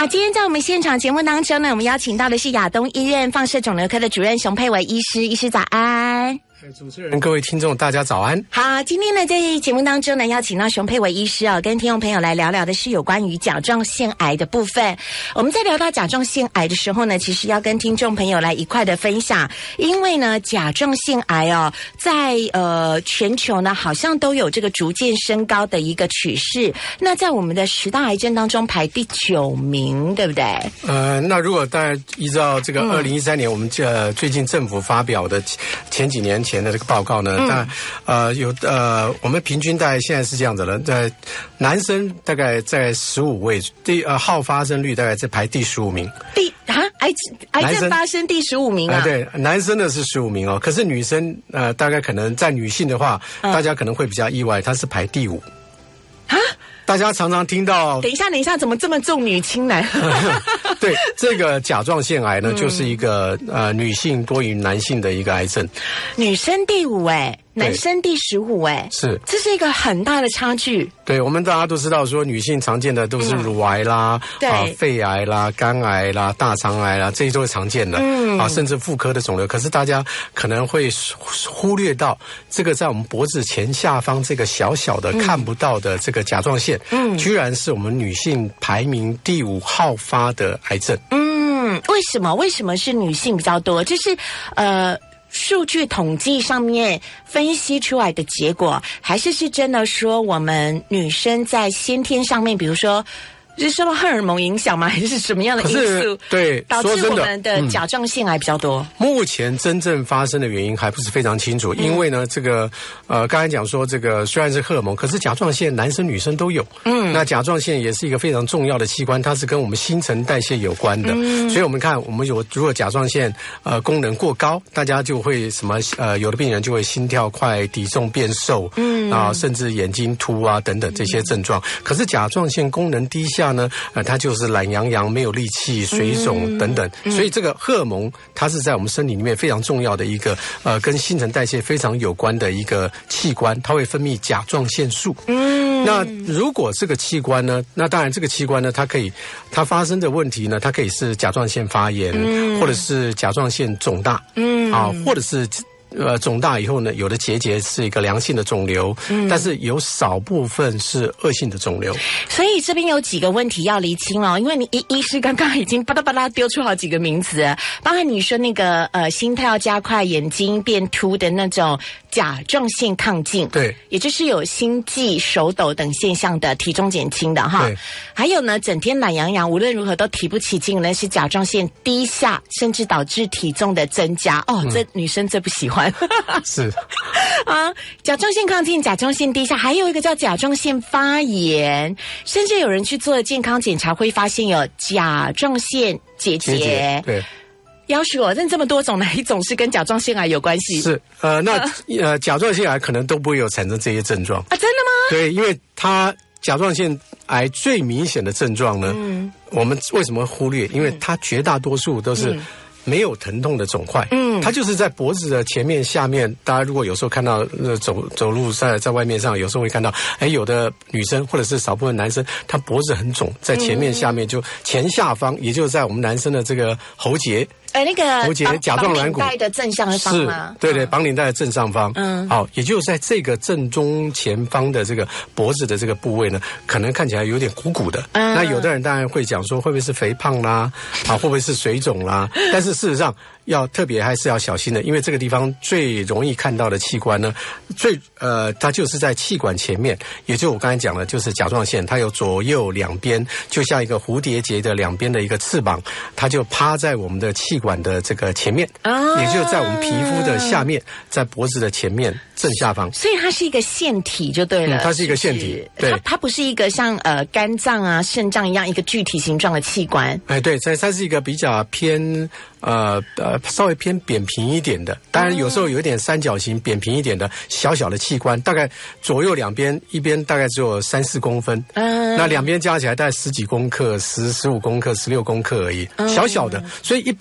好，今天在我们现场节目当中呢，我们邀请到的是亚东医院放射肿瘤科的主任熊佩伟医师，医师早安。 主持人、各位听众，大家早安。 好，今天呢，在节目当中呢，邀请到熊佩伟医师跟听众朋友来聊聊的是有关于甲状腺癌的部分。我们在聊到甲状腺癌的时候呢，其实要跟听众朋友来一块的分享，因为呢，甲状腺癌在全球呢，好像都有这个逐渐升高的一个趋势。那在我们的10大癌症当中排第9名，对不对？ 那如果大家依照这个2013年我们最近政府发表的前几年前的这个报告呢，我们平均大概现在是这样子的，男生大概在15位，好发生率大概在排第15名。 癌症发生第15名啊？ 对，男生的是15名哦，可是女生大概可能在女性的话，大家可能会比较意外，她是排第5。 啊？ 大家常常听到， 等一下，怎么这么重女轻男？ 对，这个甲状腺癌呢，就是一个女性多于男性的一个癌症。 女生第5男生第15 是， 这是一个很大的差距。 对，我们大家都知道说，女性常见的都是乳癌啦、肺癌啦、肝癌啦、大肠癌啦，这些都是常见的。甚至妇科的肿瘤。可是大家可能会忽略到，这个在我们脖子前下方这个小小的看不到的这个甲状腺，居然是我们女性排名第5好发的癌症。 为什么是女性比较多？就是数据统计上面分析出来的结果，还是真的说我们女生在先天上面，比如说是受到荷尔蒙影响吗？还是什么样的因素对导致我们的甲状腺癌比较多？ 目前真正发生的原因还不是非常清楚，因为呢，这个刚才讲说这个虽然是荷尔蒙，可是甲状腺男生女生都有。那甲状腺也是一个非常重要的器官，它是跟我们新陈代谢有关的。所以我们看，我们如果甲状腺功能过高，大家就会有的病人就会心跳快、体重变瘦，甚至眼睛凸啊等等这些症状。可是甲状腺功能低下呢，它就是懒洋洋、没有力气、水肿等等。所以这个荷尔蒙它是在我们身体里面非常重要的一个跟新陈代谢非常有关的一个器官，它会分泌甲状腺素。那如果这个器官呢，那当然这个器官呢，它发生的问题呢，它可以是甲状腺发炎，或者是甲状腺肿大，或者是肿大以后呢，有的结是一个良性的肿瘤，但是有少部分是恶性的肿瘤。 所以这边有几个问题要厘清因为你医师刚刚已经巴拉巴拉丢出好几个名词，包含你说那个心跳加快、眼睛变凸的那种甲状腺亢进， 对， 也就是有心悸、手抖等现象的体重减轻的哈。还有呢，整天懒洋洋，无论如何都提不起劲，那是甲状腺低下，甚至导致体重的增加。这女生最不喜欢。 是甲状腺亢进、甲状腺低下，还有一个叫甲状腺发炎，甚至有人去做健康检查会发现有甲状腺结节。 对。 要许我认这么多种，哪一种是跟甲状腺癌有关系？ 是甲状腺癌可能都不会有产生这些症状真的吗？对， 因为它甲状腺癌最明显的症状呢，我们为什么忽略？因为它绝大多数都是没有疼痛的肿块，它就是在脖子的前面、下面。大家如果有时候看到走路在外面上，有时候会看到，有的女生或者是少部分男生，他脖子很肿，在前面、下面就前下方，也就是在我们男生的这个喉结。 那个喉结、甲状软骨绑领带的正上方吗？ 对，绑领带的正上方。好，也就是在这个正中前方的这个脖子的这个部位呢，可能看起来有点鼓鼓的。那有的人当然会讲说，会不会是肥胖啦？会不会是水肿啦？但是事实上，要特别还是要小心的，因为这个地方最容易看到的器官呢，它就是在气管前面，也就我刚才讲的，就是甲状腺，它有左右两边，就像一个蝴蝶结的两边的一个翅膀，它就趴在我们的气管的这个前面，也就是在我们皮肤的下面，在脖子的前面正下方。 所以它是一个腺体就对了。 它是一个腺体，对， 它不是一个像肝脏啊、肾脏一样一个具体形状的器官。 对，它是一个比较偏稍微偏扁平一点的，当然有时候有一点三角形扁平一点的小小的器官，大概左右两边，一边大概只有3-4公分，那两边加起来大概10几公克、15公克、16公克而已，小小的。所以一般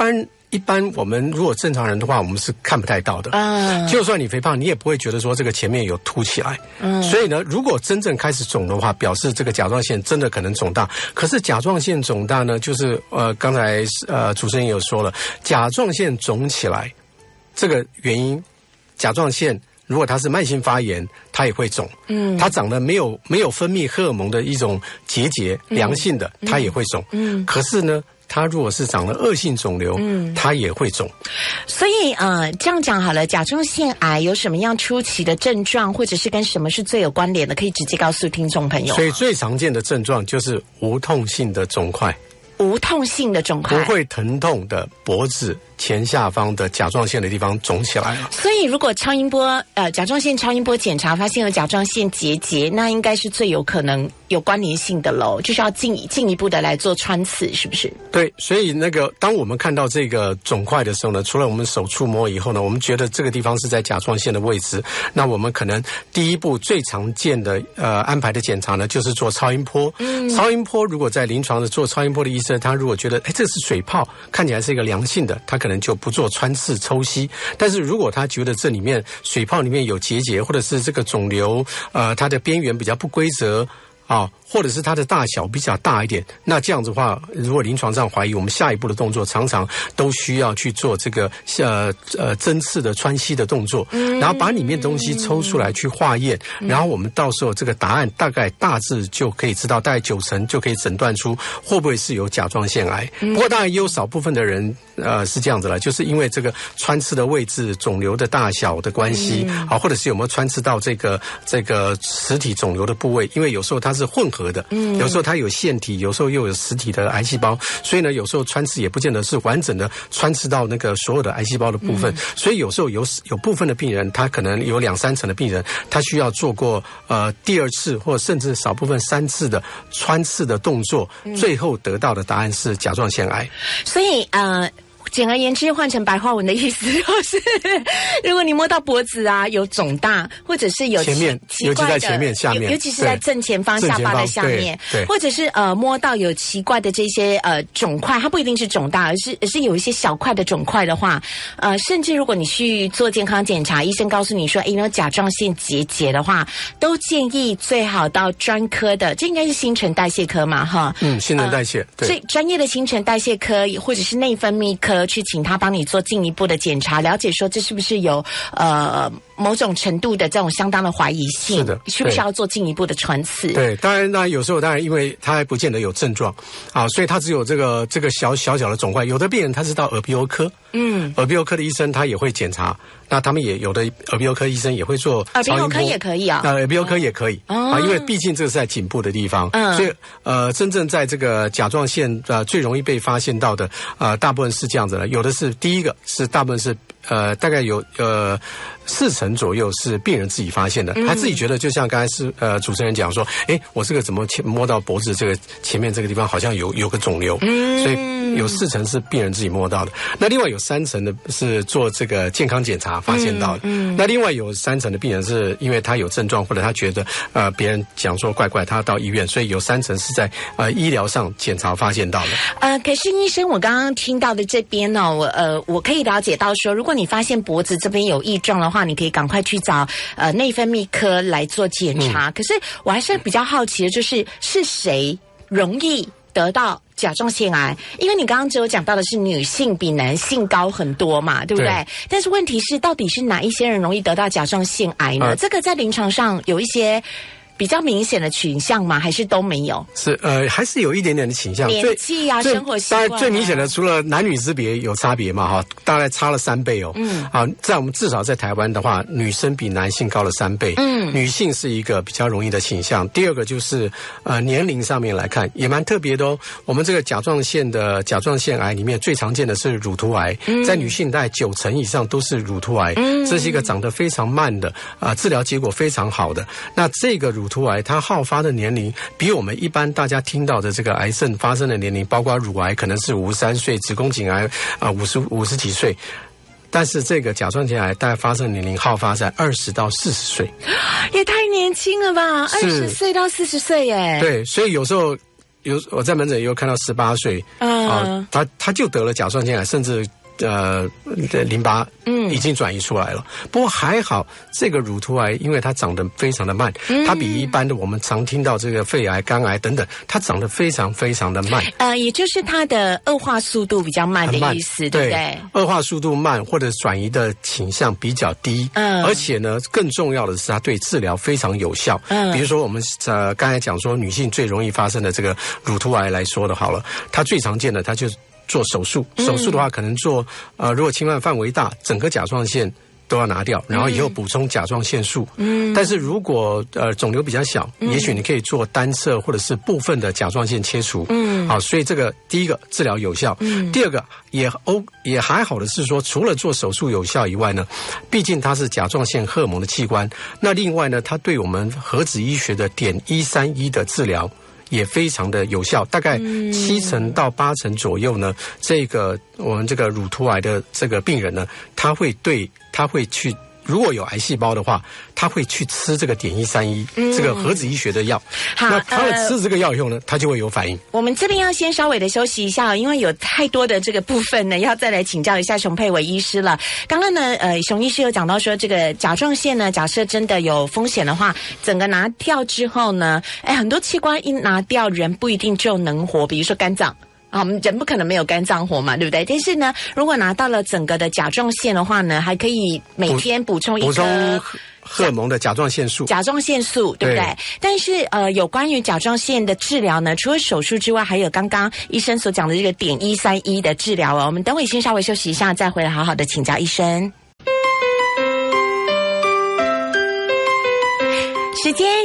一般我们如果正常人的话，我们是看不太到的。就算你肥胖，你也不会觉得说这个前面有凸起来。所以呢，如果真正开始肿的话，表示这个甲状腺真的可能肿大。可是甲状腺肿大呢，就是刚才主持人也有说了，甲状腺肿起来这个原因，甲状腺如果它是慢性发炎，它也会肿。它长得没有分泌荷尔蒙的一种结节，良性的，它也会肿。可是呢，它如果是长了恶性肿瘤，它也会肿。 所以这样讲好了，甲状腺癌有什么样初期的症状，或者是跟什么是最有关联的，可以直接告诉听众朋友。 所以最常见的症状就是无痛性的肿块。 无痛性的肿块， 不会疼痛的脖子前下方的甲状腺的地方肿起来了。 所以如果超音波甲状腺超音波检查发现有甲状腺结节，那应该是最有可能有关联性的咯，就是要进一步的来做穿刺，是不是？ 对，所以当我们看到这个肿块的时候呢，除了我们手触摸以后呢，我们觉得这个地方是在甲状腺的位置，那我们可能第一步最常见的安排的检查呢，就是做超音波。超音波如果在临床的做超音波的医生，他如果觉得这是水泡，看起来是一个良性的，他可能就不做穿刺抽吸。但是如果他觉得这里面水泡里面有结节，或者是这个肿瘤它的边缘比较不规则或者是它的大小比较大一点，那这样子的话，如果临床上怀疑，我们下一步的动作常常都需要去做这个针刺的穿吸的动作，然后把里面的东西抽出来去化验，然后我们到时候这个答案大致就可以知道，大概90%就可以诊断出会不会是有甲状腺癌。不过当然也有少部分的人是这样子了，就是因为这个穿刺的位置、肿瘤的大小的关系或者是有没有穿刺到这个实体肿瘤的部位，因为有时候它是混合的，有时候它有腺体，有时候又有实体的癌细胞，所以呢，有时候穿刺也不见得是完整的穿刺到那个所有的癌细胞的部分，所以有时候有部分的病人，他可能有2-3成的病人，他需要做过第2次或甚至少部分3次的穿刺的动作，最后得到的答案是甲状腺癌。 所以简而言之，换成白话文的意思就是，如果你摸到脖子有肿大，或者是有前面，尤其在前面、下面， 尤其是在正前方下巴的下面，或者是摸到有奇怪的这些肿块，它不一定是肿大，而是有一些小块的肿块的话，甚至如果你去做健康检查，医生告诉你说，你有甲状腺结节的话，都建议最好到专科的，这应该是新陈代谢科嘛，哈， 新陈代谢，对， 所以专业的新陈代谢科或者是内分泌科。去请他帮你做进一步的检查，了解说这是不是有某种程度的这种相当的怀疑性， 是的， 需不需要做进一步的穿刺？ 对，当然那有时候当然因为他还不见得有症状所以他只有这个小的肿块。有的病人他是到耳鼻喉科，耳鼻喉科的医生他也会检查，那他们也有的耳鼻喉科医生也会做超音波， 耳鼻喉科也可以耳鼻喉科也可以因为毕竟这个是在颈部的地方，所以真正在这个甲状腺最容易被发现到的大部分是这样子的，有的是第一个是大部分是大概有40%左右是病人自己发现的，他自己觉得就像刚才是主持人讲说，我这个怎么摸到脖子这个前面这个地方好像有个肿瘤，所以有40%是病人自己摸到的。那另外有3%的是做这个健康检查发现到的，那另外有3%的病人是因为他有症状或者他觉得别人讲说怪怪，他到医院，所以有3%是在医疗上检查发现到的。 可是医生，我刚刚听到的这边我可以了解到说，如果你发现脖子这边有异状的话，你可以赶快去找内分泌科来做检查。可是我还是比较好奇的，就是谁容易得到甲状腺癌？因为你刚刚只有讲到的是女性比男性高很多嘛，对不对？但是问题是，到底是哪一些人容易得到甲状腺癌呢？这个在临床上有一些比较明显的倾向吗？还是都没有？ 是还是有一点点的倾向。 年纪生活习惯， 当然最明显的除了男女之别有差别嘛，大概差了3倍在我们至少在台湾的话，女生比男性高了3倍。女性是一个比较容易的倾向。第二个就是年龄上面来看也蛮特别的哦。我们这个甲状腺癌里面最常见的是乳突癌，在女性大概90%以上都是乳突癌，这是一个长得非常慢的治疗结果非常好的。那这个乳突癌它好发的年龄比我们一般大家听到的这个癌症发生的年龄，包括乳癌可能是53岁，子宫颈癌50几岁，但是这个甲状腺癌大概发生的年龄好发在20到40岁， 也太年轻了吧，20岁到40岁耶。 对，所以有时候我在门诊也有看到18岁他就得了甲状腺癌，甚至淋巴已经转移出来了。不过还好，这个乳突癌因为它长得非常的慢，它比一般的我们常听到这个肺癌、肝癌等等，它长得非常非常的慢。 也就是它的恶化速度比较慢的意思，对不对？ 恶化速度慢或者转移的倾向比较低，而且呢，更重要的是它对治疗非常有效。比如说我们刚才讲说女性最容易发生的这个乳突癌来说的好了，它最常见的它就做手术，手术的话可能做如果侵犯范围大，整个甲状腺都要拿掉，然后以后补充甲状腺素。但是如果肿瘤比较小，也许你可以做单侧或者是部分的甲状腺切除。好，所以这个第一个治疗有效，第二个也还好的是说，除了做手术有效以外呢，毕竟它是甲状腺荷尔蒙的器官，那另外呢，它对我们核子医学的碘131的治疗也非常的有效，大概7%到8%左右呢。这个我们这个乳突癌的这个病人呢，他会去，如果有癌细胞的话，他会去吃这个碘131这个核子医学的药。那他吃这个药以后呢，他就会有反应。 我们这边要先稍微的休息一下，因为有太多的这个部分呢，要再来请教一下熊佩伟医师了。刚刚呢，熊医师有讲到说，这个甲状腺呢，假设真的有风险的话，整个拿掉之后呢，很多器官一拿掉，人不一定就能活，比如说肝脏。我们人不可能没有肝脏活嘛，对不对？但是呢，如果拿到了整个的甲状腺的话呢，还可以每天补充一颗荷尔蒙的甲状腺素， 对不对？但是有关于甲状腺的治疗呢，除了手术之外，还有刚刚医生所讲的这个碘131的治疗哦。我们等会先稍微休息一下，再回来好好的请教医生。时间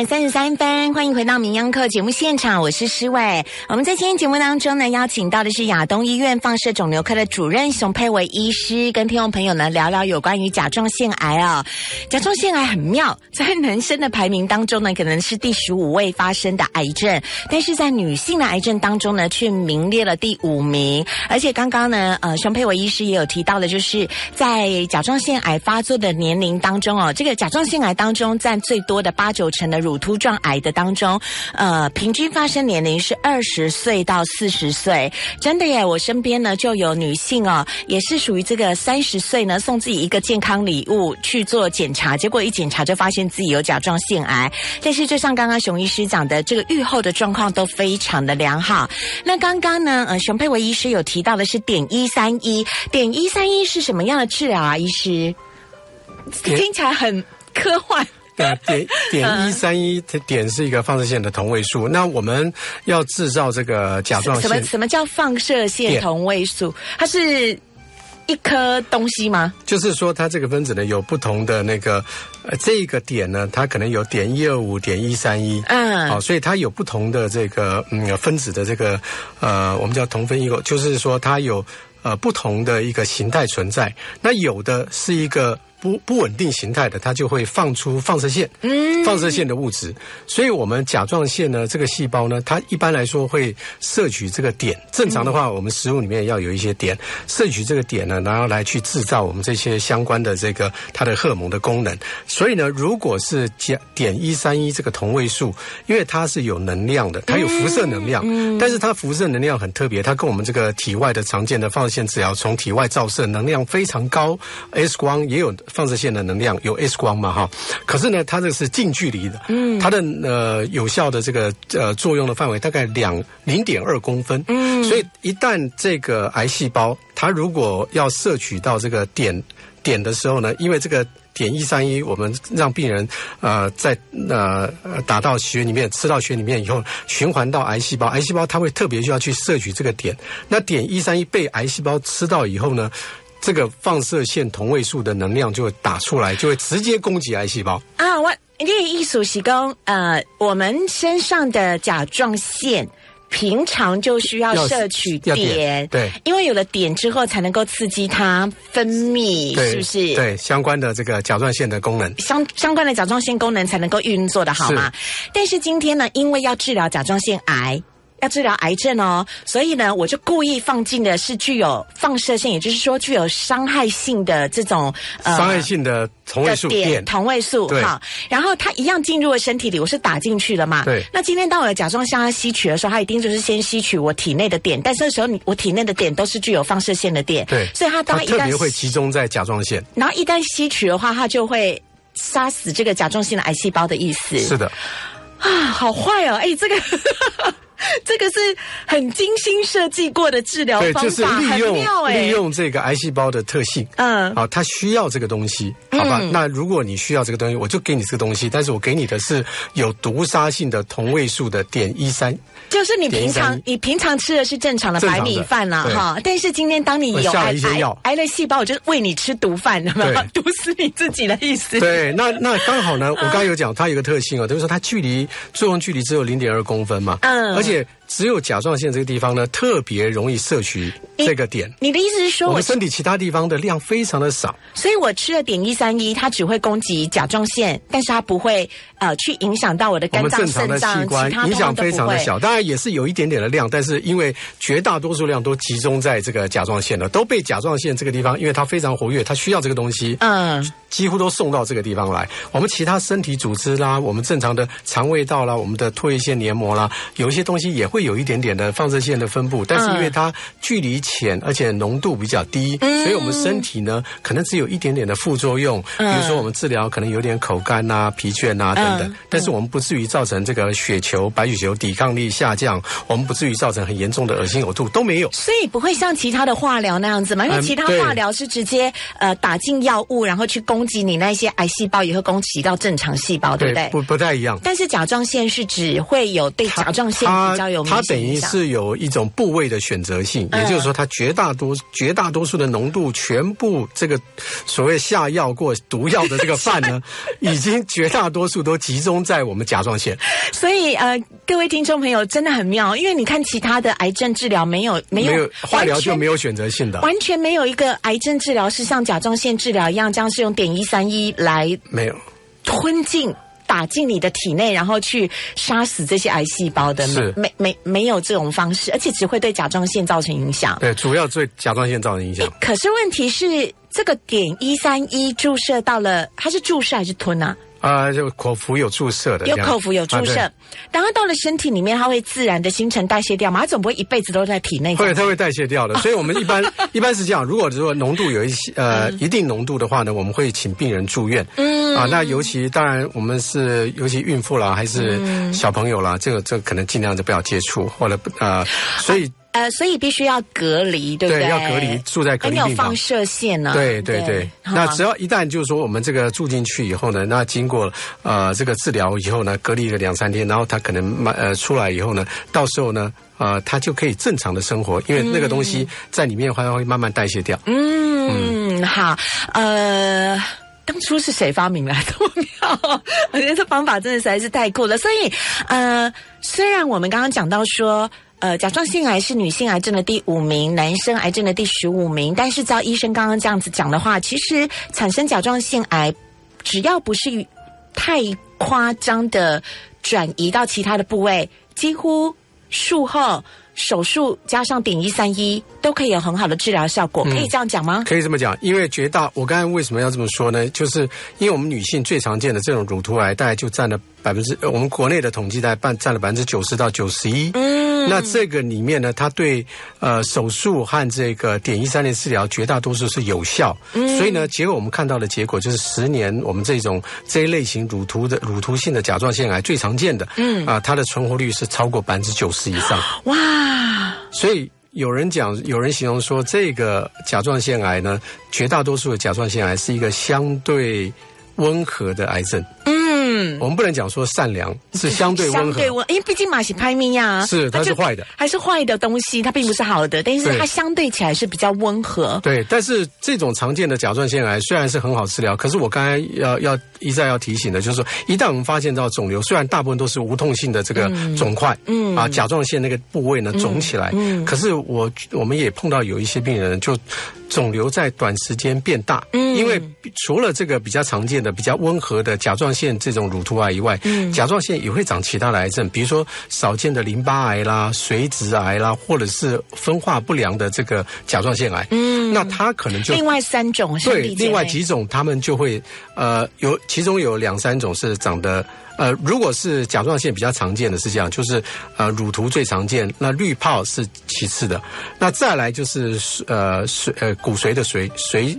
11:33，欢迎回到名央课节目现场，我是施伟。我们在今天节目当中呢，邀请到的是亚东医院放射肿瘤科的主任熊佩伟医师，跟听众朋友呢聊聊有关于甲状腺癌啊。甲状腺癌很妙，在男生的排名当中呢，可能是第15位发生的癌症，但是在女性的癌症当中呢，却名列了第5名。而且刚刚呢，熊佩伟医师也有提到的，就是在甲状腺癌发作的年龄当中哦，这个甲状腺癌当中占最多的8-9成的乳突状癌的当中，平均发生年龄是20岁到40岁。真的耶，我身边呢就有女性哦，也是属于这个30岁呢，送自己一个健康礼物去做检查，结果一检查就发现自己有甲状腺癌。但是就像刚刚熊医师讲的，这个预后的状况都非常的良好。那刚刚呢，熊佩伟医师有提到的是碘131，碘131是什么样的治疗啊？医师听起来很科幻。 碘131碘是一个放射线的同位素。那我们要制造这个甲状腺， 什么叫放射线同位素？它是一颗东西吗？ 就是说它这个分子呢有不同的那个这个碘呢，它可能有碘125、碘131，好，所以它有不同的这个分子的这个我们叫同分异构，就是说它有不同的一个形态存在。那有的是一个不稳定形态的，它就会放出放射线，放射线的物质。所以我们甲状腺呢，这个细胞呢，它一般来说会摄取这个碘。正常的话，我们食物里面要有一些碘，摄取这个碘呢，然后来去制造我们这些相关的这个它的荷尔蒙的功能。所以呢，如果是碘131这个同位素，因为它是有能量的，它有辐射能量，但是它辐射能量很特别，它跟我们这个体外的常见的放射线治疗从体外照射能量非常高 ，X 光也有放射线的能量，有 X 光嘛哈，可是呢，它这是近距离的，它的有效的这个作用的范围大概0.2公分，所以一旦这个癌细胞它如果要摄取到这个碘的时候呢，因为这个碘131，我们让病人在打到血里面，吃到血里面以后，循环到癌细胞，癌细胞它会特别需要去摄取这个碘，那碘131被癌细胞吃到以后呢，这个放射线同位素的能量就会打出来，就会直接攻击癌细胞啊！ 你的意思是说，我们身上的甲状腺平常就需要摄取碘， 对， 因为有了碘之后才能够刺激它分泌，是不是？ 对，相关的这个甲状腺的功能， 相关的甲状腺功能才能够运作的好吗？但是今天呢，因为要治疗甲状腺癌， 要治疗癌症哦，所以呢，我就故意放进的是具有放射线，也就是说具有伤害性的这种伤害性的同位素电， 同位素哈，然后它一样进入了身体里，我是打进去了嘛。 对。 那今天当我的甲状腺它吸取的时候，它一定就是先吸取我体内的碘，但是这时候我体内的碘都是具有放射线的碘， 对， 所以它特别会集中在甲状腺， 然后一旦吸取的话，它就会杀死这个甲状腺的癌细胞的意思。 是的。 啊，好坏哦！这个这个是很精心设计过的治疗方法， 对，就是利用这个癌细胞的特性，好，它需要这个东西，好吧？那如果你需要这个东西，我就给你这个东西，但是我给你的是有毒杀性的同位素的碘1,3。就是你平常吃的是正常的白米饭啦，哈，但是今天当你有癌的细胞，我就喂你吃毒饭，有没有？毒死你自己的意思。 对，那刚好呢，我刚才有讲，它有一个特性就是说它作用距离只有0.2公分嘛，而且只有甲状腺这个地方呢，特别容易摄取这个碘。 你的意思是说， 我们身体其他地方的量非常的少， 所以我吃了碘131，它只会攻击甲状腺，但是它不会去影响到我的肝脏、肾脏、其他影响非常的小。当然也是有一点点的量，但是因为绝大多数量都集中在这个甲状腺了，都被甲状腺这个地方，因为它非常活跃，它需要这个东西，几乎都送到这个地方来。我们其他身体组织啦，我们正常的肠胃道啦，我们的唾液腺黏膜啦，有一些东西也会有一点点的放射线的分布，但是因为它距离浅，而且浓度比较低，所以我们身体呢可能只有一点点的副作用，比如说我们治疗可能有点口干啊、疲倦啊等等，但是我们不至于造成这个血球、白血球抵抗力下降，我们不至于造成很严重的恶心呕吐，都没有。 所以不会像其他的化疗那样子嘛？因为其他化疗是直接打进药物，然后去攻击你那些癌细胞，也会攻击到正常细胞，对不对？ 不太一样。 但是甲状腺是只会有对甲状腺比较有明显影响， 它等于是有一种部位的选择性，也就是说它绝大多数的浓度全部这个所谓下药过毒药的这个饭呢，已经绝大多数都集中在我们甲状腺。 所以各位听众朋友真的很妙，因为你看其他的癌症治疗没有化疗就没有选择性的， 完全没有一个癌症治疗是像甲状腺治疗一样，这样是用碘131来没有吞进打进你的体内，然后去杀死这些癌细胞的，没有这种方式，而且只会对甲状腺造成影响。 对，主要对甲状腺造成影响。 可是问题是，这个碘131注射到了，它是注射还是吞啊？ 就口服有注射的， 有口服有注射，当它到了身体里面，它会自然的新陈代谢掉嘛？它总不会一辈子都在体内。 它会代谢掉的。所以我们一般是这样，如果浓度有一定浓度的话呢，我们会请病人住院。那尤其当然我们是尤其孕妇啦，还是小朋友啦，这可能尽量就不要接触，或者所以必须要隔离，对不对？ 对，要隔离，住在隔离病房。 有放射线呢？ 对。那只要一旦就是说我们这个住进去以后呢，那经过这个治疗以后呢，隔离个2-3天，然后他可能出来以后呢，到时候呢他就可以正常的生活，因为那个东西在里面的话会慢慢代谢掉。 好，当初是谁发明来的？我觉得这方法真的实在是太酷了。所以虽然我们刚刚讲到说甲状腺癌是女性癌症的第5名，男生癌症的第15名，但是照医生刚刚这样子讲的话，其实产生甲状腺癌只要不是太夸张的转移到其他的部位，几乎术后手术加上碘131都可以有很好的治疗效果，可以这样讲吗？ 可以这么讲，因为我刚才为什么要这么说呢？就是因为我们女性最常见的这种乳突癌，大概就占了我们国内的统计大概占了90%到91%。那这个里面呢，它对手术和这个碘131治疗绝大多数是有效。所以呢，结果我们看到的结果就是10年我们这一类型乳突性的甲状腺癌最常见的，它的存活率是超过90%以上。 哇！ 所以有人形容说，这个甲状腺癌呢，绝大多数的甲状腺癌是一个相对温和的癌症。我们不能讲说善良，是相对温和。 因为毕竟马西拍咪呀， 是它是坏的，还是坏的东西，它并不是好的，但是它相对起来是比较温和。对， 但是这种常见的甲状腺癌虽然是很好治疗，可是我刚才要一再要提醒的，就是说，一旦我们发现到肿瘤，虽然大部分都是无痛性的这个肿块，甲状腺那个部位呢肿起来，可是我们也碰到有一些病人就肿瘤在短时间变大，因为除了这个比较常见的比较温和的甲状腺这种种乳突癌以外，甲状腺也会长其他的癌症，比如说少见的淋巴癌啦、髓质癌啦，或者是分化不良的这个甲状腺癌。那它可能就另外3种， 对，另外几种他们就会其中有2-3种是长得。如果是甲状腺比较常见的是这样，就是乳突最常见，那滤泡是其次的，那再来就是骨髓的髓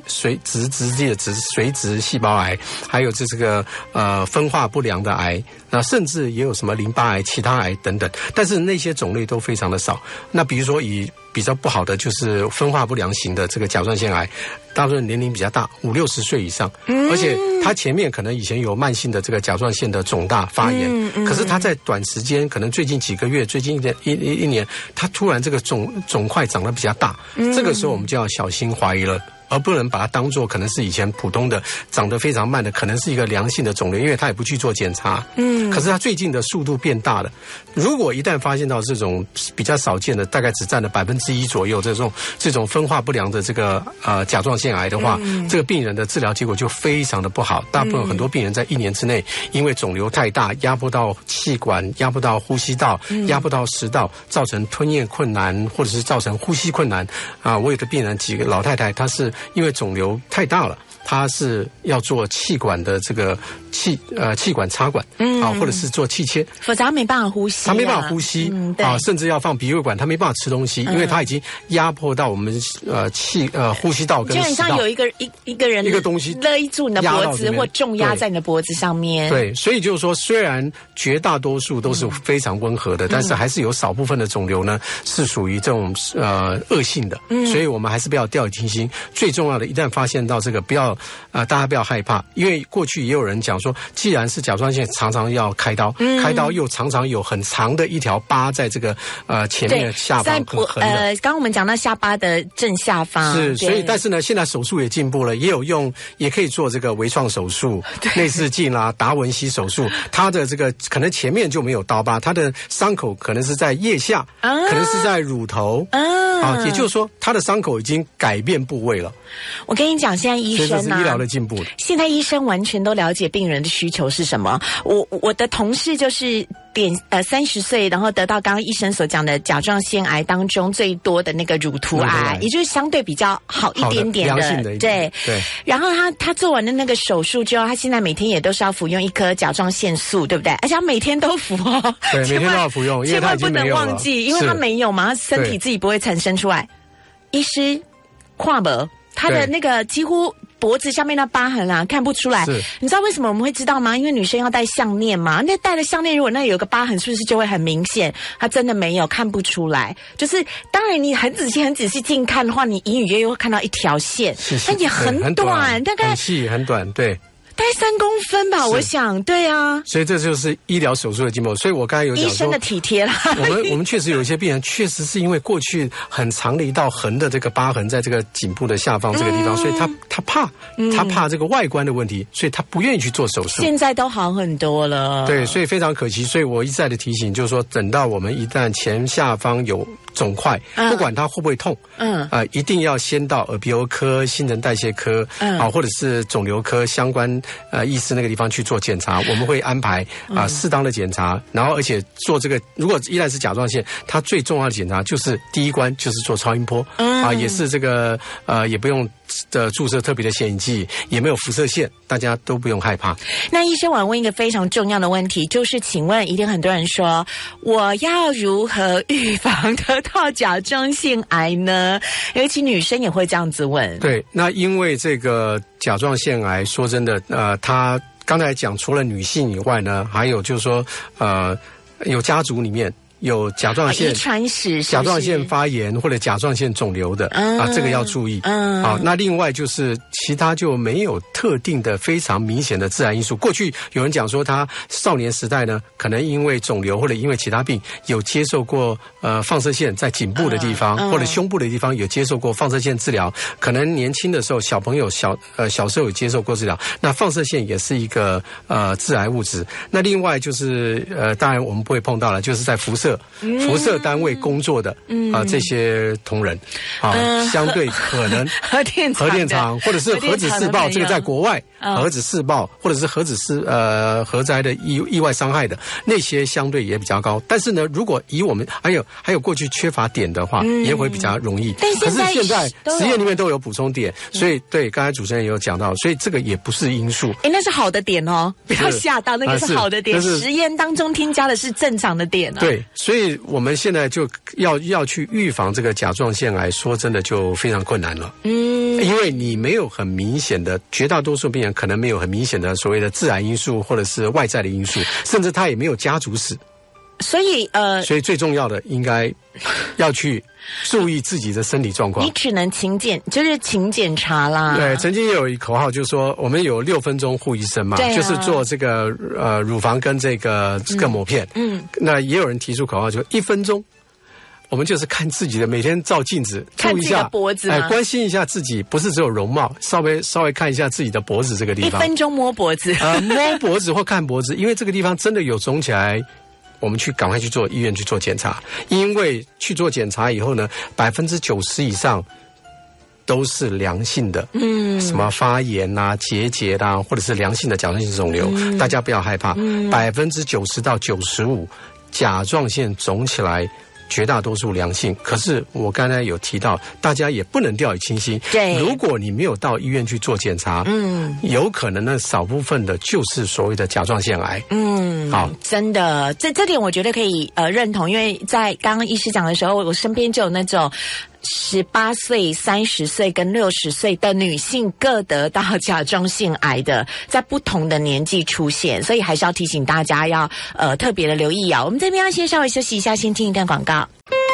质细胞癌，还有这个分化不良的癌，那甚至也有什么淋巴癌、其他癌等等，但是那些种类都非常的少。那比如说以比较不好的就是分化不良型的这个甲状腺癌，大部分年龄比较大，50-60岁以上，而且他前面可能以前有慢性的这个甲状腺的肿大发炎，可是他在短时间，可能最近几个月、最近一年，他突然这个肿块长得比较大，这个时候我们就要小心怀疑了。而不能把它当作可能是以前普通的长得非常慢的，可能是一个良性的肿瘤，因为他也不去做检查。可是他最近的速度变大了。如果一旦发现到这种比较少见的，大概只占了1%左右这种分化不良的这个甲状腺癌的话，这个病人的治疗结果就非常的不好。大部分很多病人在1年之内，因为肿瘤太大，压迫到气管、压迫到呼吸道、压迫到食道，造成吞咽困难，或者是造成呼吸困难。我有的病人几个老太太，她是因为肿瘤太大了，他是要做气管的这个气管插管或者是做气切， 否则他没办法呼吸， 他没办法呼吸甚至要放鼻胃管，他没办法吃东西，因为他已经压迫到我们呼吸道跟食道，就很像有一个人一个东西勒住你的脖子或重压在你的脖子上面。 对，所以就是说，虽然绝大多数都是非常温和的，但是还是有少部分的肿瘤呢是属于这种恶性的，所以我们还是不要掉以轻心。最重要的，一旦发现到这个，大家不要害怕，因为过去也有人讲说，既然是甲状腺，常常要开刀，开刀又常常有很长的一条疤在这个前面下巴很横的。 刚刚我们讲到下巴的正下方， 是，所以但是呢，现在手术也进步了，也可以做这个微创手术、内视镜啦、达文西手术。它的这个可能前面就没有刀疤，它的伤口可能是在腋下，可能是在乳头也就是说，它的伤口已经改变部位了。 我跟你讲，现在医生这是医疗的进步。 现在医生完全都了解病人的需求是什么。我的同事就是30岁，然后得到刚刚医生所讲的甲状腺癌当中最多的那个乳突癌，也就是相对比较好一点点的，对。然后他做完的那个手术之后，他现在每天也都是要服用1颗甲状腺素，对不对？而且他每天都服哦， 对，每天都要服用，因为他已经没有了，千万不能忘记， 因为他没有嘛，他身体自己不会产生出来。医师跨脖，他的那个几乎脖子下面那疤痕看不出来。你知道为什么我们会知道吗？因为女生要戴项链嘛，那戴了项链，如果那有个疤痕，是不是就会很明显？它真的没有，看不出来。就是当然你很仔细近看的话，你隐隐约约会看到一条线，但也很短，大概很细很短，对。 大概3公分吧，我想，对啊。 所以这就是医疗手术的进步。所以我刚才有讲说， 医生的体贴啦。 我们确实有一些病人，确实是因为过去很长的一道横的这个疤痕在这个颈部的下方这个地方，所以他怕这个外观的问题，所以他不愿意去做手术。 现在都好很多了。 对，所以非常可惜。所以我一再的提醒，就是说，等到我们一旦前下方有肿块，不管它会不会痛，一定要先到耳鼻喉科、新陈代谢科或者是肿瘤科相关医师那个地方去做检查，我们会安排适当的检查，然后而且做这个，如果依然是甲状腺，它最重要的检查就是第一关就是做超音波也是这个也不用注射特别的显影剂，也没有辐射线，大家都不用害怕。 那医生，我问一个非常重要的问题，就是请问一定很多人说，我要如何预防得到甲状腺癌呢？尤其女生也会这样子问。 对，那因为这个甲状腺癌，说真的，它刚才讲除了女性以外呢，还有就是说，有家族里面有甲状腺遗传史， 甲状腺发炎或者甲状腺肿瘤的这个要注意。那另外就是其他就没有特定的非常明显的自然因素。过去有人讲说他少年时代呢，可能因为肿瘤或者因为其他病有接受过放射线，在颈部的地方或者胸部的地方有接受过放射线治疗，可能年轻的时候小朋友小时候有接受过治疗。那放射线也是一个致癌物质。那另外就是当然我们不会碰到了，就是在辐射射单位工作的这些同仁相对可能核电厂或者是核子试爆，这个在国外核子试爆或者是核核灾的意外伤害的那些相对也比较高。但是呢，如果以我们还有过去缺乏碘的话，也会比较容易。可是现在实验里面都有补充碘，所以对刚才主持人也有讲到，所以这个也不是因素。 那是好的碘哦，不要吓到，那个是好的碘，实验当中添加的是正常的碘。 对，所以我们现在就要去预防这个甲状腺癌，说真的就非常困难了。因为你没有很明显的，绝大多数病人可能没有很明显的所谓的自然因素或者是外在的因素，甚至他也没有家族史。 所以最重要的应该要去注意自己的身体状况。 你只能请检查啦。 对，曾经也有一口号，就是说我们有6分钟护一生嘛，就是做这个乳房跟这个各膜片。那也有人提出口号，就1分钟。我们就是看自己的，每天照镜子， 看自己的脖子， 关心一下自己，不是只有容貌，稍微看一下自己的脖子这个地方。 1分钟摸脖子， 摸脖子或看脖子，因为这个地方真的有肿起来，我们赶快去做医院去做检查，因为去做检查以后呢，90%以上都是良性的，什么发炎啊、结节啦，或者是良性的甲状腺肿瘤，大家不要害怕，90%到95%甲状腺肿起来。绝大多数良性，可是我刚才有提到，大家也不能掉以轻心。 对， 如果你没有到医院去做检查，有可能呢少部分的就是所谓的甲状腺癌。好， 真的，这点我觉得可以认同，因为在刚刚医师讲的时候，我身边就有那种18岁、30岁跟60岁的女性各得到甲状腺癌的，在不同的年纪出现，所以还是要提醒大家要特别的留意啊。我们这边要先稍微休息一下，先听一段广告。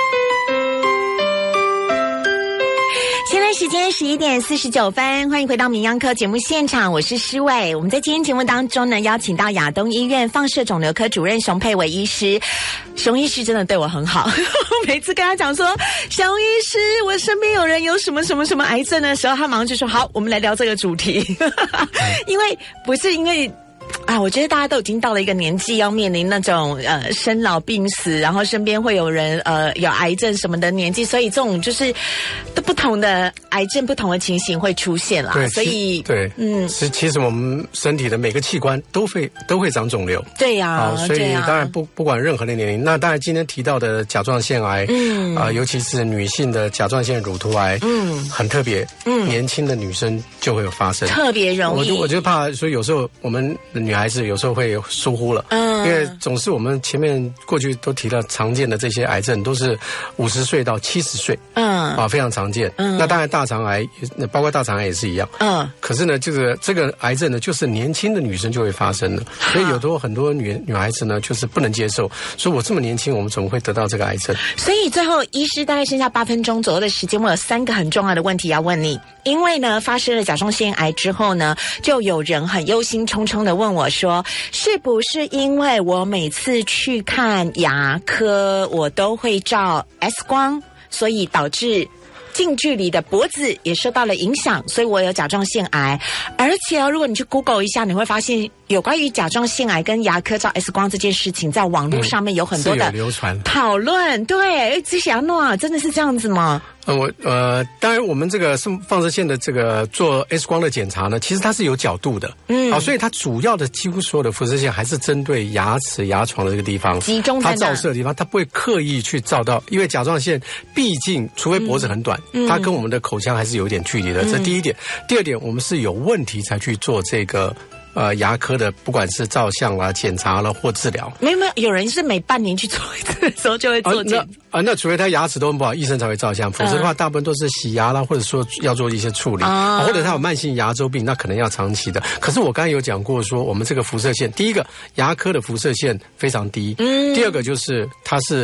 现在时间11点49分，欢迎回到民央科节目现场，我是施伟。我们在今天节目当中呢，邀请到亚东医院放射肿瘤科主任熊佩伟医师。熊医师真的对我很好，每次跟他讲说，熊医师，我身边有人有什么什么什么癌症的时候，他马上就说好，我们来聊这个主题。因为我觉得大家都已经到了一个年纪，要面临那种生老病死，然后身边会有人有癌症什么的年纪，所以这种就是不同的癌症、不同的情形会出现啦。 对， 所以其实我们身体的每个器官都会长肿瘤。 对呀， 所以当然不管任何的年龄，那当然今天提到的甲状腺癌，尤其是女性的甲状腺乳头癌，很特别，年轻的女生就会有发生， 特别容易。 我就怕说有时候我们女孩子有时候会疏忽了，因为总是我们前面过去都提到常见的这些癌症都是50岁到70岁，非常常见。那当然大肠癌，包括大肠癌也是一样，可是呢，就是这个癌症呢，就是年轻的女生就会发生了，所以很多女孩子呢，就是不能接受，说我这么年轻，我们怎么会得到这个癌症？ 所以最后，医师大概剩下8分钟左右的时间，我有3个很重要的问题要问你。因为呢，发生了甲状腺癌之后呢，就有人很忧心忡忡的问我说，是不是因为我每次去看牙科，我都会照 X 光，所以导致近距离的脖子也受到了影响，所以我有甲状腺癌。而且如果你去 Google 一下，你会发现有关于甲状腺癌跟牙科照 X 光这件事情，在网络上面有很多的流传讨论。对，这些真的是这样子吗？ 当然我们这个放射线的这个做 X 光的检查呢，其实它是有角度的，所以它主要的几乎所有的辐射线还是针对牙齿、牙床的这个地方集中在它照射的地方，它不会刻意去照到，因为甲状腺毕竟除非脖子很短，它跟我们的口腔还是有一点距离的，这第一点。第二点，我们是有问题才去做这个牙科的，不管是照相啦、检查啦或治疗。没有人是每半年去做一次的时候就会做检查。那除非他牙齿都很不好，医生才会照相，否则的话大部分都是洗牙啦，或者说要做一些处理，或者他有慢性牙周病，那可能要长期的。可是我刚才有讲过说，我们这个辐射线，第一个牙科的辐射线非常低，第二个就是它是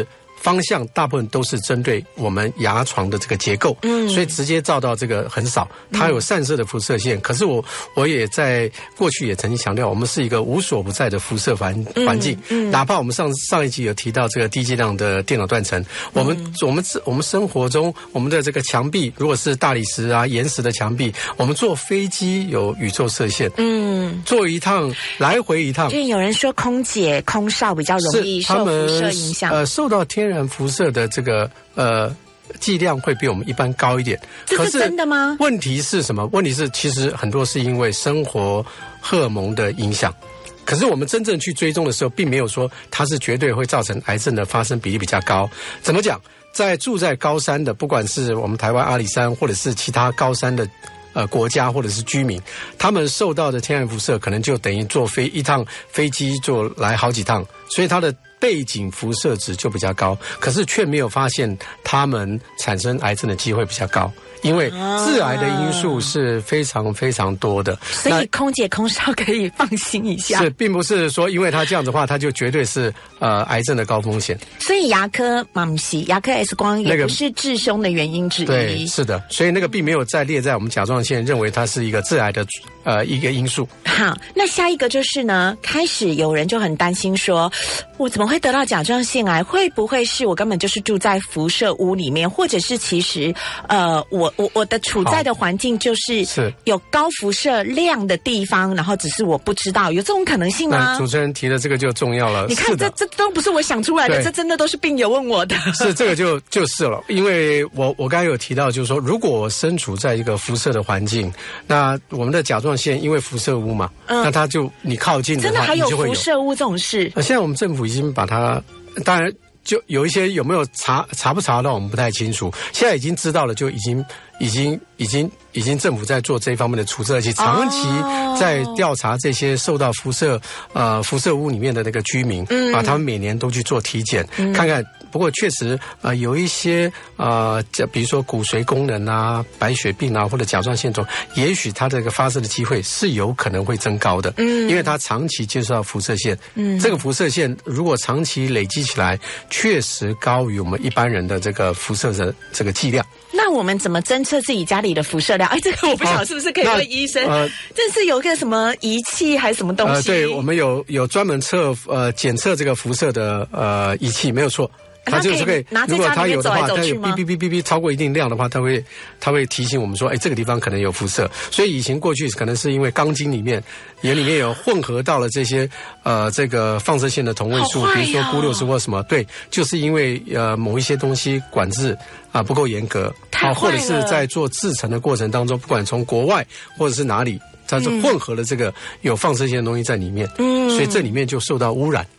方向大部分都是针对我们牙床的这个结构，所以直接照到这个很少，它有散射的辐射线。可是我也在过去也曾经强调，我们是一个无所不在的辐射环境，哪怕我们上一集有提到这个低剂量的电脑断层，我们生活中我们的这个墙壁，如果是大理石啊、岩石的墙壁，我们坐飞机有宇宙射线，坐一趟来回一趟， 就有人说空姐、空少比较容易受辐射影响， 受到天然辐射的这个剂量会比我们一般高一点。 这是真的吗？ 问题是什么？问题是其实很多是因为生活荷尔蒙的影响。可是我们真正去追踪的时候，并没有说它是绝对会造成癌症的发生比例比较高。怎么讲？住在高山的，不管是我们台湾阿里山，或者是其他高山的国家或者是居民，他们受到的天然辐射可能就等于坐一趟飞机坐来好几趟，所以它的背景辐射值就比较高，可是却没有发现他们产生癌症的机会比较高，因为致癌的因素是非常非常多的。 所以空姐空少可以放心一下， 是并不是说因为他这样子的话，他就绝对是癌症的高风险。 所以牙科牙科 X 光也不是致凶的原因之一。 对，是的，所以那个并没有再列在我们甲状腺，认为它是一个致癌的一个因素。 好，那下一个就是呢，开始有人就很担心说，我怎么会得到甲状腺癌？会不会是我根本就是住在辐射屋里面，或者是其实我的处在的环境就是有高辐射量的地方，然后只是我不知道，有这种可能性吗？ 主持人提的这个就重要了。 你看，这都不是我想出来的，这真的都是病友问我的。 是这个就是了，因为我刚才有提到，就是说，如果我身处在一个辐射的环境，那我们的甲状腺因为辐射屋嘛，那它就你靠近的话， 真的还有辐射屋这种事？ 现在我们政府已经把它，当然就有一些有没有查不查到我们不太清楚，现在已经知道了，就已经政府在做这方面的处置，而且长期在调查这些受到辐射屋里面的那个居民，他们每年都去做体检，看看。不过确实有一些比如说骨髓功能啊、白血病啊或者甲状腺肿，也许它这个发射的机会是有可能会增高的，因为它长期接受到辐射线，这个辐射线如果长期累积起来，确实高于我们一般人的这个辐射的这个剂量。 那我们怎么侦测自己家里的辐射量？这个我不晓得是不是可以问医生？这是有个什么仪器还是什么东西？ 对，我们有专门检测这个辐射的仪器，没有错。它就是可以，如果它有的话，它有哔超过一定量的话，它会提醒我们说，这个地方可能有辐射。所以以前过去可能是因为钢筋里面有混合到了这些这个放射线的同位素，比如说钴60或什么，对，就是因为某一些东西管制不够严格，或者是在做制成的过程当中，不管从国外或者是哪里，它是混合了这个有放射线的东西在里面，所以这里面就受到污染。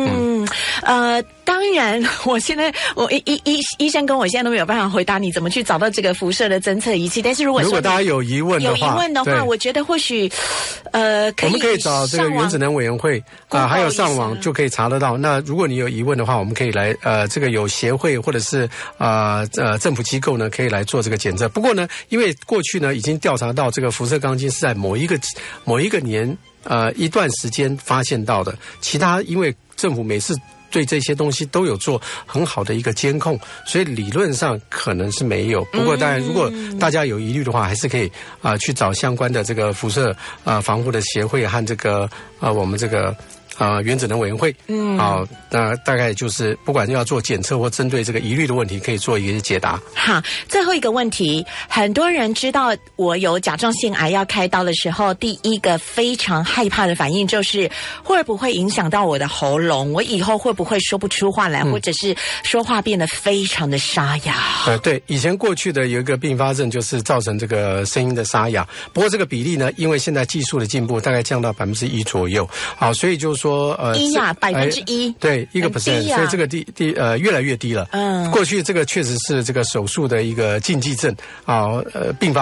当然，医生跟我现在都没有办法回答你怎么去找到这个辐射的侦测仪器。但是如果大家有疑问的话， 我觉得或许我们可以找这个原子能委员会还有上网就可以查得到。那如果你有疑问的话，我们可以来这个有协会或者是政府机构呢，可以来做这个检测。不过呢，因为过去呢已经调查到这个辐射钢筋是在某一个年一段时间发现到的，其他因为政府每次对这些东西都有做很好的一个监控，所以理论上可能是没有。不过当然，如果大家有疑虑的话，还是可以去找相关的这个辐射防护的协会和这个我们这个原子能委员会，那大概就是不管要做检测或针对这个疑虑的问题，可以做一个解答。 好，最后一个问题，很多人知道我有甲状腺癌要开刀的时候，第一个非常害怕的反应就是会不会影响到我的喉咙？我以后会不会说不出话来，或者是说话变得非常的沙哑？ 对，以前过去的有一个并发症就是造成这个声音的沙哑，不过这个比例呢，因为现在技术的进步，大概降到1%左右。好，所以就是说 1%， 对1%，所以这个越来越低了。过去这个确实是这个手术的一个禁忌症并发症。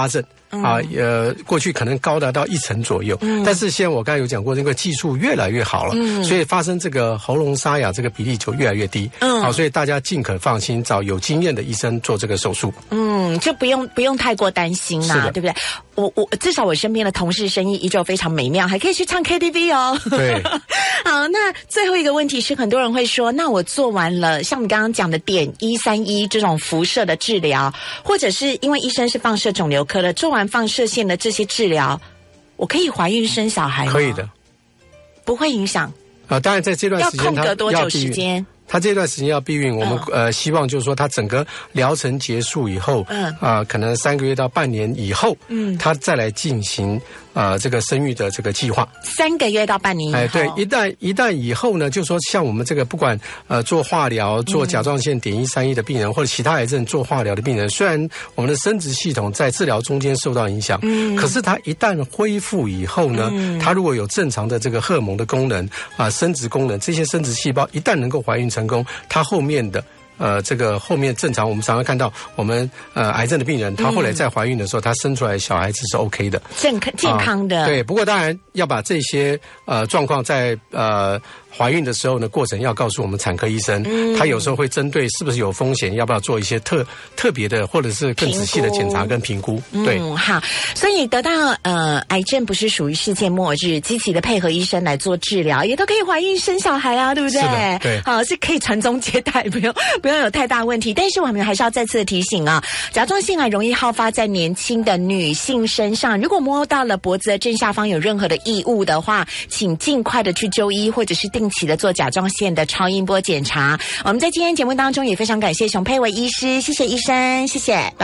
过去可能高达到1成左右，但是现在我刚才有讲过，那个技术越来越好了，所以发生这个喉咙沙哑这个比例就越来越低。好，所以大家尽可放心找有经验的医生做这个手术。 就不用太过担心啦，对不对？我至少我身边的同事生意依旧非常美妙，还可以去唱 KTV 哦。 对。 好，那最后一个问题是，很多人会说，那我做完了像你刚刚讲的碘131这种辐射的治疗，或者是因为医生是放射肿瘤科的，做完放射线的这些治疗，我可以怀孕生小孩吗？ 可以的， 不会影响。 当然在这段时间要空格多久时间？ 他这段时间要避孕，我们希望就是说，他整个疗程结束以后，可能3个月到半年以后，他再来进行这个生育的这个计划。3个月到半年以后， 对，一旦以后呢，就说像我们这个不管做化疗、做甲状腺碘131的病人，或者其他癌症做化疗的病人，虽然我们的生殖系统在治疗中间受到影响，可是他一旦恢复以后呢，他如果有正常的这个荷尔蒙的功能生殖功能，这些生殖细胞一旦能够怀孕成功，他后面的这个后面正常，我们常常看到我们癌症的病人，他后来再怀孕的时候，他生出来的小孩子是 OK 的， 健康的。 对，不过当然要把这些状况在怀孕的时候呢，过程要告诉我们产科医生，他有时候会针对是不是有风险，要不要做一些特别的或者是更仔细的检查跟评估。对， 好，所以得到癌症不是属于世界末日，积极的配合医生来做治疗，也都可以怀孕生小孩啊，对不对？ 是的，对， 好，是可以传宗接代，不用有太大问题。但是我们还是要再次的提醒啊，甲状腺癌容易好发在年轻的女性身上，如果摸到了脖子的正下方有任何的异物的话，请尽快的去就医，或者是定期的做甲状腺的超音波检查。我们在今天节目当中也非常感谢熊佩伟医师，谢谢医生，谢谢。